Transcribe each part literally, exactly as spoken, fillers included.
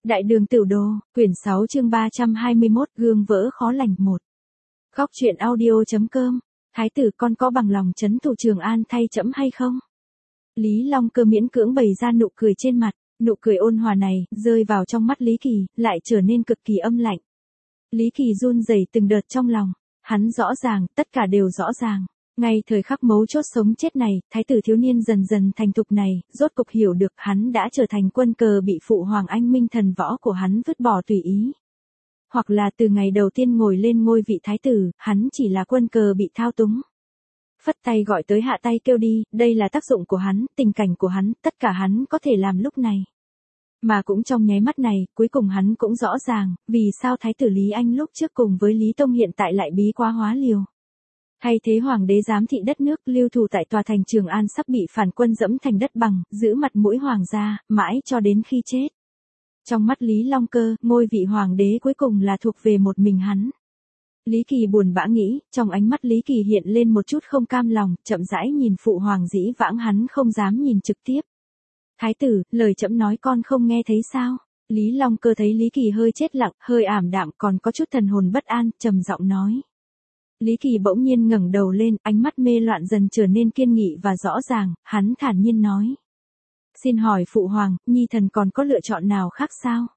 Đại đường Tửu Đồ, quyển sáu chương ba trăm hai mươi mốt, gương vỡ khó lành một. Góc truyện audio.com, Thái tử con có bằng lòng trấn thủ Trường An thay trẫm hay không? Lý Long Cơ miễn cưỡng bày ra nụ cười trên mặt, nụ cười ôn hòa này, rơi vào trong mắt Lý Kỳ, lại trở nên cực kỳ âm lạnh. Lý Kỳ run rẩy từng đợt trong lòng, hắn rõ ràng, tất cả đều rõ ràng. Ngay thời khắc mấu chốt sống chết này, thái tử thiếu niên dần dần thành thục này, rốt cục hiểu được hắn đã trở thành quân cờ bị phụ hoàng anh minh thần võ của hắn vứt bỏ tùy ý. Hoặc là từ ngày đầu tiên ngồi lên ngôi vị thái tử, hắn chỉ là quân cờ bị thao túng. Phất tay gọi tới hạ tay kêu đi, đây là tác dụng của hắn, tình cảnh của hắn, tất cả hắn có thể làm lúc này. Mà cũng trong nháy mắt này, cuối cùng hắn cũng rõ ràng, vì sao thái tử Lý Anh lúc trước cùng với Lý Tông hiện tại lại bí quá hóa liều. Thay thế hoàng đế giám thị đất nước, lưu thủ tại tòa thành Trường An sắp bị phản quân dẫm thành đất bằng, giữ mặt mũi hoàng gia, mãi cho đến khi chết. Trong mắt Lý Long Cơ, ngôi vị hoàng đế cuối cùng là thuộc về một mình hắn. Lý Kỳ buồn bã nghĩ, trong ánh mắt Lý Kỳ hiện lên một chút không cam lòng, chậm rãi nhìn phụ hoàng dĩ vãng hắn không dám nhìn trực tiếp. Thái tử, lời trẫm nói con không nghe thấy sao? Lý Long Cơ thấy Lý Kỳ hơi chết lặng, hơi ảm đạm còn có chút thần hồn bất an, trầm giọng nói. Lý Kỳ bỗng nhiên ngẩng đầu lên, ánh mắt mê loạn dần trở nên kiên nghị và rõ ràng, hắn thản nhiên nói. Xin hỏi phụ hoàng, nhi thần còn có lựa chọn nào khác sao?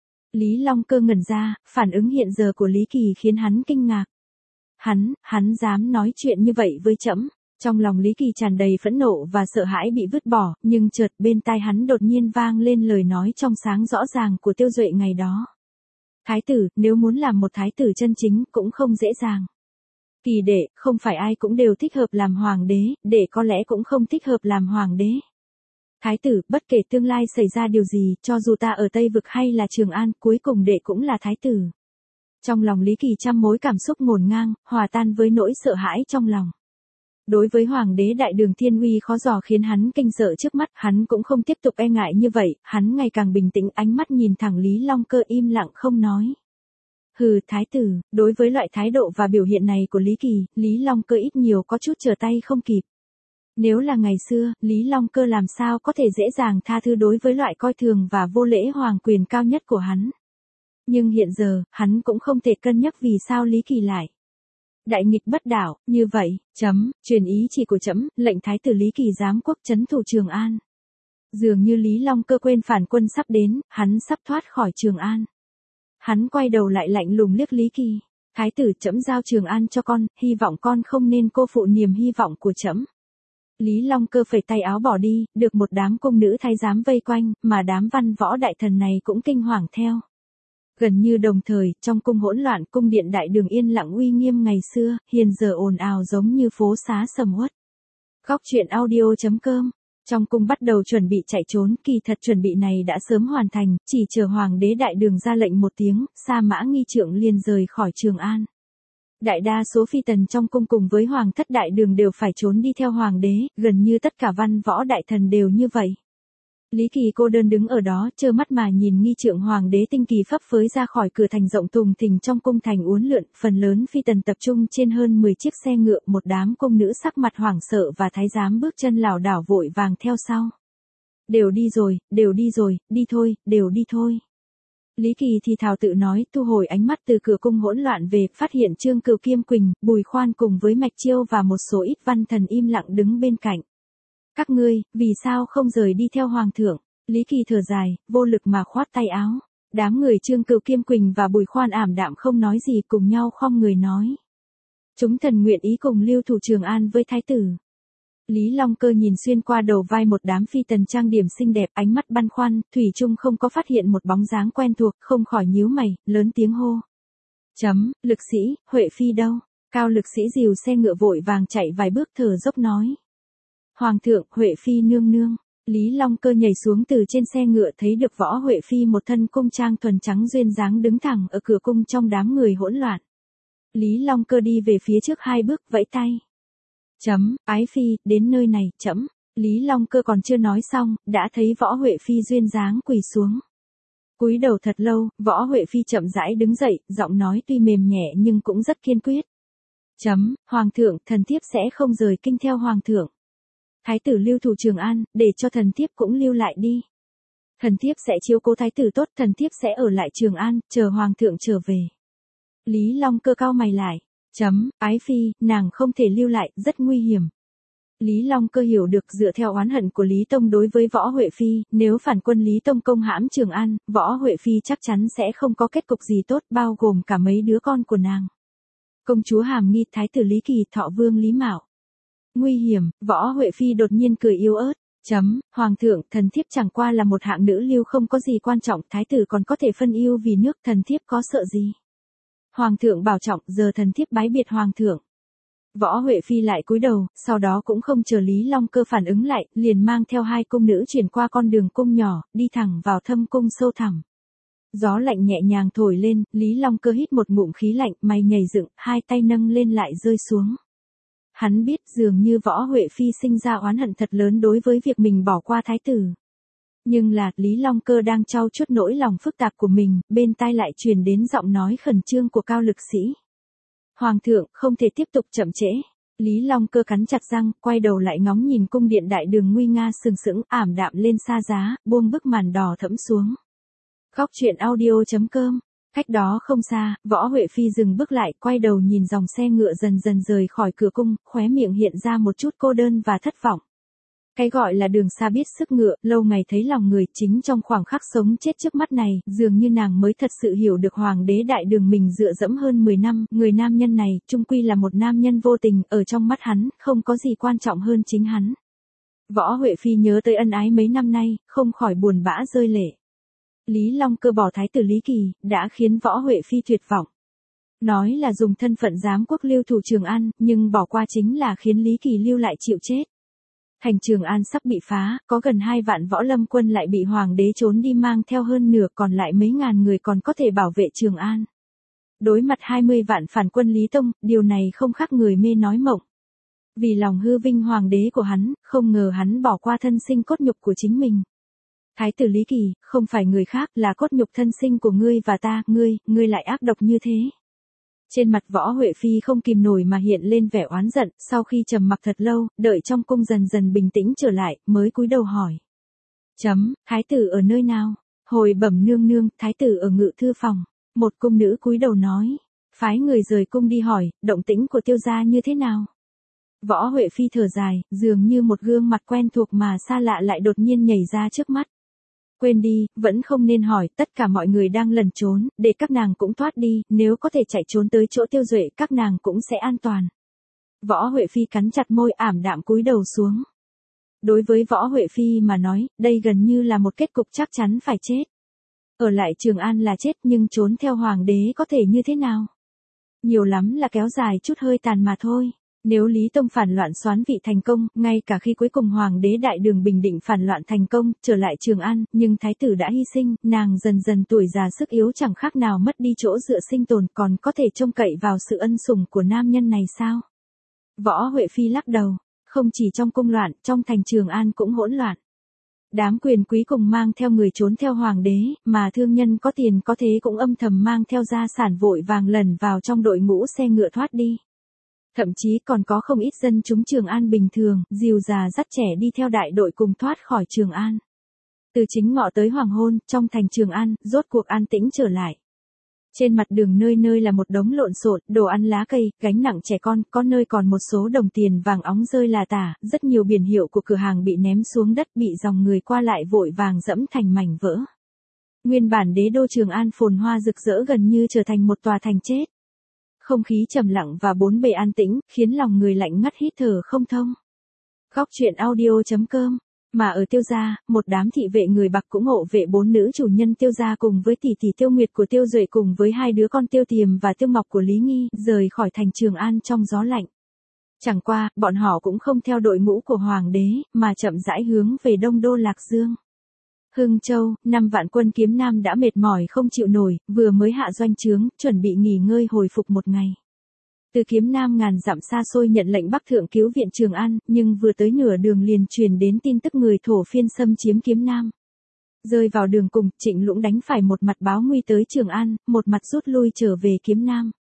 Lý Long Cơ ngẩn ra, phản ứng hiện giờ của Lý Kỳ khiến hắn kinh ngạc. Hắn, hắn dám nói chuyện như vậy với trẫm. Trong lòng Lý Kỳ tràn đầy phẫn nộ và sợ hãi bị vứt bỏ, nhưng chợt bên tai hắn đột nhiên vang lên lời nói trong sáng rõ ràng của Tiêu Duệ ngày đó. Thái tử, nếu muốn làm một thái tử chân chính cũng không dễ dàng. Kỳ đệ, không phải ai cũng đều thích hợp làm hoàng đế, đệ có lẽ cũng không thích hợp làm hoàng đế. Thái tử, bất kể tương lai xảy ra điều gì, cho dù ta ở Tây Vực hay là Trường An, cuối cùng đệ cũng là thái tử. Trong lòng Lý Kỳ trăm mối cảm xúc ngổn ngang, hòa tan với nỗi sợ hãi trong lòng. Đối với hoàng đế đại đường thiên uy khó dò khiến hắn kinh sợ trước mắt, hắn cũng không tiếp tục e ngại như vậy, hắn ngày càng bình tĩnh, ánh mắt nhìn thẳng Lý Long Cơ im lặng không nói. Hừ, thái tử, đối với loại thái độ và biểu hiện này của Lý Kỳ, Lý Long Cơ ít nhiều có chút trở tay không kịp. Nếu là ngày xưa, Lý Long Cơ làm sao có thể dễ dàng tha thứ đối với loại coi thường và vô lễ hoàng quyền cao nhất của hắn. Nhưng hiện giờ, hắn cũng không thể cân nhắc vì sao Lý Kỳ lại. Đại nghịch bất đạo, như vậy, chấm, truyền ý chỉ của trẫm, lệnh thái tử Lý Kỳ giám quốc trấn thủ Trường An. Dường như Lý Long Cơ quên phản quân sắp đến, hắn sắp thoát khỏi Trường An. Hắn quay đầu lại lạnh lùng liếc Lý Kỳ. Thái tử, trẫm giao Trường An cho con, hy vọng con không nên cô phụ niềm hy vọng của trẫm. Lý Long Cơ phẩy tay áo bỏ đi, được một đám cung nữ thái giám vây quanh, mà đám văn võ đại thần này cũng kinh hoàng theo. Gần như đồng thời, trong cung hỗn loạn, cung điện đại đường yên lặng uy nghiêm ngày xưa, hiện giờ ồn ào giống như phố xá sầm uất. Góc truyện audio.com. Trong cung bắt đầu chuẩn bị chạy trốn, kỳ thật chuẩn bị này đã sớm hoàn thành, chỉ chờ hoàng đế đại đường ra lệnh một tiếng, Sa Mã Nghi Trượng liền rời khỏi Trường An. Đại đa số phi tần trong cung cùng với hoàng thất đại đường đều phải trốn đi theo hoàng đế, gần như tất cả văn võ đại thần đều như vậy. Lý Kỳ cô đơn đứng ở đó, trơ mắt mà nhìn Nghi Trượng hoàng đế tinh kỳ phấp phới ra khỏi cửa thành rộng thùng thình trong cung thành uốn lượn, phần lớn phi tần tập trung trên hơn mười chiếc xe ngựa, một đám cung nữ sắc mặt hoảng sợ và thái giám bước chân lảo đảo vội vàng theo sau. Đều đi rồi, đều đi rồi, đi thôi, đều đi thôi. Lý Kỳ thì thào tự nói, thu hồi ánh mắt từ cửa cung hỗn loạn về, phát hiện Trương Cửu Kiêm Quỳnh, Bùi Khoan cùng với Mạch Chiêu và một số ít văn thần im lặng đứng bên cạnh. Các ngươi, vì sao không rời đi theo hoàng thượng? Lý Kỳ thở dài, vô lực mà khoát tay áo. Đám người Trương Cửu Kiêm Quỳnh và Bùi Khoan ảm đạm không nói gì, cùng nhau khom người nói. Chúng thần nguyện ý cùng lưu thủ Trường An với thái tử. Lý Long Cơ nhìn xuyên qua đầu vai một đám phi tần trang điểm xinh đẹp, ánh mắt băn khoăn, thủy chung không có phát hiện một bóng dáng quen thuộc, không khỏi nhíu mày, lớn tiếng hô. Chấm, lực sĩ, Huệ Phi đâu? Cao lực sĩ dìu xe ngựa vội vàng chạy vài bước thở dốc nói. Hoàng thượng, Huệ Phi nương nương. Lý Long Cơ nhảy xuống từ trên xe ngựa thấy được Võ Huệ Phi một thân cung trang thuần trắng duyên dáng đứng thẳng ở cửa cung trong đám người hỗn loạn. Lý Long Cơ đi về phía trước hai bước vẫy tay. Chấm, ái phi, đến nơi này, chấm. Lý Long Cơ còn chưa nói xong, đã thấy Võ Huệ Phi duyên dáng quỳ xuống. Cúi đầu thật lâu, Võ Huệ Phi chậm rãi đứng dậy, giọng nói tuy mềm nhẹ nhưng cũng rất kiên quyết. Chấm, hoàng thượng, thần thiếp sẽ không rời kinh theo hoàng thượng. Thái tử lưu thủ Trường An, để cho thần thiếp cũng lưu lại đi. Thần thiếp sẽ chiếu cố thái tử tốt, thần thiếp sẽ ở lại Trường An, chờ hoàng thượng trở về. Lý Long Cơ cau mày lại. Chấm, ái phi, nàng không thể lưu lại, rất nguy hiểm. Lý Long Cơ hiểu được dựa theo oán hận của Lý Tông đối với Võ Huệ Phi, nếu phản quân Lý Tông công hãm Trường An, Võ Huệ Phi chắc chắn sẽ không có kết cục gì tốt, bao gồm cả mấy đứa con của nàng. Công chúa Hàm Nghi, thái tử Lý Kỳ, thọ vương Lý Mạo. Nguy hiểm, Võ Huệ Phi đột nhiên cười yếu ớt. Chấm, hoàng thượng, thần thiếp chẳng qua là một hạng nữ lưu không có gì quan trọng, thái tử còn có thể phân ưu vì nước, thần thiếp có sợ gì. Hoàng thượng bảo trọng, giờ thần thiếp bái biệt hoàng thượng. Võ Huệ Phi lại cúi đầu, sau đó cũng không chờ Lý Long Cơ phản ứng lại, liền mang theo hai cung nữ chuyển qua con đường cung nhỏ, đi thẳng vào thâm cung sâu thẳm. Gió lạnh nhẹ nhàng thổi lên, Lý Long Cơ hít một ngụm khí lạnh, mày nhảy dựng, hai tay nâng lên lại rơi xuống. Hắn biết dường như Võ Huệ Phi sinh ra oán hận thật lớn đối với việc mình bỏ qua thái tử. Nhưng là, Lý Long Cơ đang trau chuốt nỗi lòng phức tạp của mình, bên tai lại truyền đến giọng nói khẩn trương của Cao Lực Sĩ. Hoàng thượng, không thể tiếp tục chậm trễ. Lý Long Cơ cắn chặt răng, quay đầu lại ngóng nhìn cung điện đại đường nguy nga sừng sững, ảm đạm lên xa giá, buông bức màn đỏ thẫm xuống. Góc truyện audio chấm com. Cách đó không xa, Võ Huệ Phi dừng bước lại, quay đầu nhìn dòng xe ngựa dần dần rời khỏi cửa cung, khóe miệng hiện ra một chút cô đơn và thất vọng. Cái gọi là đường xa biết sức ngựa, lâu ngày thấy lòng người, chính trong khoảng khắc sống chết trước mắt này, dường như nàng mới thật sự hiểu được hoàng đế đại đường mình dựa dẫm hơn mười năm, người nam nhân này, chung quy là một nam nhân vô tình, ở trong mắt hắn, không có gì quan trọng hơn chính hắn. Võ Huệ Phi nhớ tới ân ái mấy năm nay, không khỏi buồn bã rơi lệ. Lý Long Cơ bỏ thái tử Lý Kỳ, đã khiến Võ Huệ Phi tuyệt vọng. Nói là dùng thân phận giám quốc lưu thủ Trường An, nhưng bỏ qua chính là khiến Lý Kỳ lưu lại chịu chết. Thành Trường An sắp bị phá, có gần hai vạn võ lâm quân lại bị hoàng đế trốn đi mang theo hơn nửa, còn lại mấy ngàn người còn có thể bảo vệ Trường An. Đối mặt hai mươi vạn phản quân Lý Tông, điều này không khác người mê nói mộng. Vì lòng hư vinh hoàng đế của hắn, không ngờ hắn bỏ qua thân sinh cốt nhục của chính mình. Thái tử Lý Kỳ, không phải người khác, là cốt nhục thân sinh của ngươi và ta, ngươi, ngươi lại ác độc như thế. Trên mặt Võ Huệ Phi không kìm nổi mà hiện lên vẻ oán giận, sau khi trầm mặc thật lâu, đợi trong cung dần dần bình tĩnh trở lại, mới cúi đầu hỏi. Chấm, thái tử ở nơi nào? Hồi bẩm nương nương, thái tử ở ngự thư phòng. Một cung nữ cúi đầu nói. Phái người rời cung đi hỏi, động tĩnh của tiêu gia như thế nào? Võ Huệ Phi thở dài, dường như một gương mặt quen thuộc mà xa lạ lại đột nhiên nhảy ra trước mắt. Quên đi, vẫn không nên hỏi, tất cả mọi người đang lẩn trốn, để các nàng cũng thoát đi, nếu có thể chạy trốn tới chỗ Tiêu Duệ các nàng cũng sẽ an toàn. Võ Huệ Phi cắn chặt môi, ảm đạm cúi đầu xuống. Đối với Võ Huệ Phi mà nói, đây gần như là một kết cục chắc chắn phải chết. Ở lại Trường An là chết, nhưng trốn theo hoàng đế có thể như thế nào? Nhiều lắm là kéo dài chút hơi tàn mà thôi. Nếu Lý Tông phản loạn soán vị thành công, ngay cả khi cuối cùng hoàng đế đại đường bình định phản loạn thành công, trở lại Trường An, nhưng thái tử đã hy sinh, nàng dần dần tuổi già sức yếu chẳng khác nào mất đi chỗ dựa sinh tồn, còn có thể trông cậy vào sự ân sủng của nam nhân này sao? Võ Huệ Phi lắc đầu, không chỉ trong cung loạn, trong thành Trường An cũng hỗn loạn. Đám quyền quý cùng mang theo người trốn theo hoàng đế, mà thương nhân có tiền có thế cũng âm thầm mang theo gia sản vội vàng lẩn vào trong đội ngũ xe ngựa thoát đi. Thậm chí còn có không ít dân chúng Trường An bình thường, dìu già dắt trẻ đi theo đại đội cùng thoát khỏi Trường An. Từ chính ngọ tới hoàng hôn, trong thành Trường An, rốt cuộc an tĩnh trở lại. Trên mặt đường nơi nơi là một đống lộn xộn, đồ ăn lá cây, gánh nặng trẻ con, có nơi còn một số đồng tiền vàng óng rơi là tả, rất nhiều biển hiệu của cửa hàng bị ném xuống đất, bị dòng người qua lại vội vàng dẫm thành mảnh vỡ. Nguyên bản đế đô Trường An phồn hoa rực rỡ gần như trở thành một tòa thành chết. Không khí trầm lặng và bốn bề an tĩnh, khiến lòng người lạnh ngắt hít thở không thông. Góc truyện audio chấm com. Mà ở Tiêu gia, một đám thị vệ người Bạc cũng hộ vệ bốn nữ chủ nhân Tiêu gia cùng với tỷ tỷ Tiêu Nguyệt của Tiêu Duệ cùng với hai đứa con Tiêu Tiềm và Tiêu Ngọc của Lý Nghi, rời khỏi thành Trường An trong gió lạnh. Chẳng qua, bọn họ cũng không theo đội ngũ của hoàng đế, mà chậm rãi hướng về đông đô Lạc Dương. Hưng Châu, năm vạn quân Kiếm Nam đã mệt mỏi không chịu nổi, vừa mới hạ doanh trướng, chuẩn bị nghỉ ngơi hồi phục một ngày. Từ Kiếm Nam ngàn dặm xa xôi nhận lệnh Bắc thượng cứu viện Trường An, nhưng vừa tới nửa đường liền truyền đến tin tức người thổ phiên xâm chiếm Kiếm Nam. Rơi vào đường cùng, Trịnh Lũng đánh phải một mặt báo nguy tới Trường An, một mặt rút lui trở về Kiếm Nam.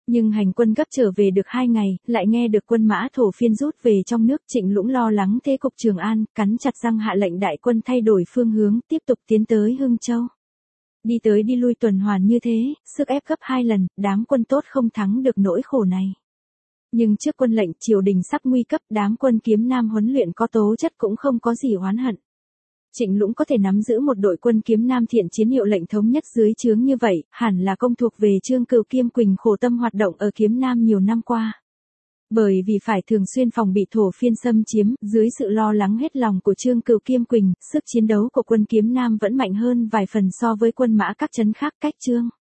Nhưng hành quân gấp trở về được hai ngày, lại nghe được quân mã Thổ Phiên rút về trong nước. Trịnh Lũng lo lắng thế cục Trường An, cắn chặt răng hạ lệnh đại quân thay đổi phương hướng, tiếp tục tiến tới Hưng Châu. Đi tới đi lui tuần hoàn như thế, sức ép gấp hai lần, đám quân tốt không thắng được nỗi khổ này. Nhưng trước quân lệnh triều đình sắp nguy cấp, đám quân kiếm nam huấn luyện có tố chất cũng không có gì oán hận. Trịnh Lũng có thể nắm giữ một đội quân kiếm nam thiện chiến hiệu lệnh thống nhất dưới trướng như vậy, hẳn là công thuộc về Trương Cửu Kiêm Quỳnh khổ tâm hoạt động ở kiếm nam nhiều năm qua. Bởi vì phải thường xuyên phòng bị Thổ Phiên xâm chiếm, dưới sự lo lắng hết lòng của Trương Cửu Kiêm Quỳnh, sức chiến đấu của quân kiếm nam vẫn mạnh hơn vài phần so với quân mã các trấn khác cách Trương.